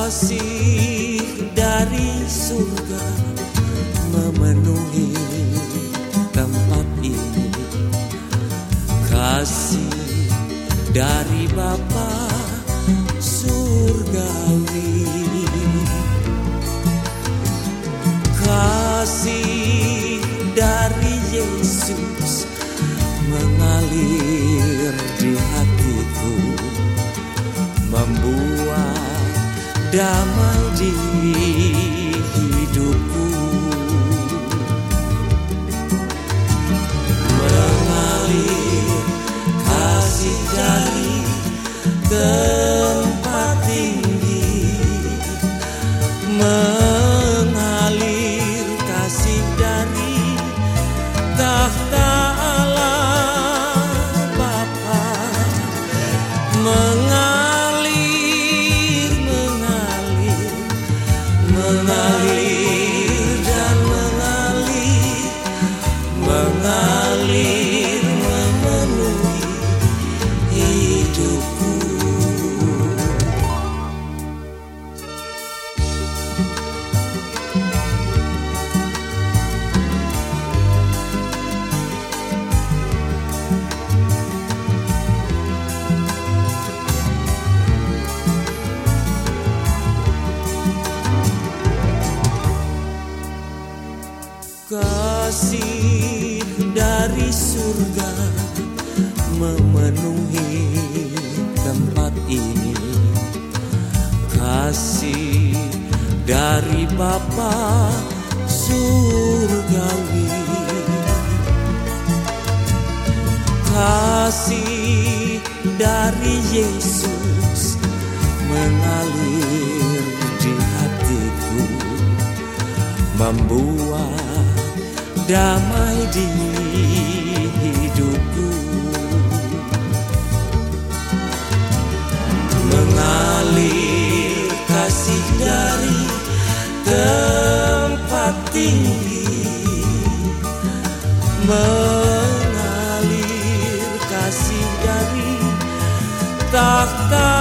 Kasih dari surga memenuhi tempat ini. Kasih dari Bapa surgawi. Kasih dari Yesus mengalir di hatiku, membuat damai di hidupku. Mengalir kasih dari tempat tinggi, mengalir kasih dari tahta Allah Bapa. Mengalir dan mengalir memenuhi hidupku. Kasih dari surga memenuhi tempat ini. Kasih dari Bapa surgawi. Kasih dari Yesus mengalir di hatiku, membuat damai di hidupku. Mengalir kasih dari tempat tinggi, mengalir kasih dari tahta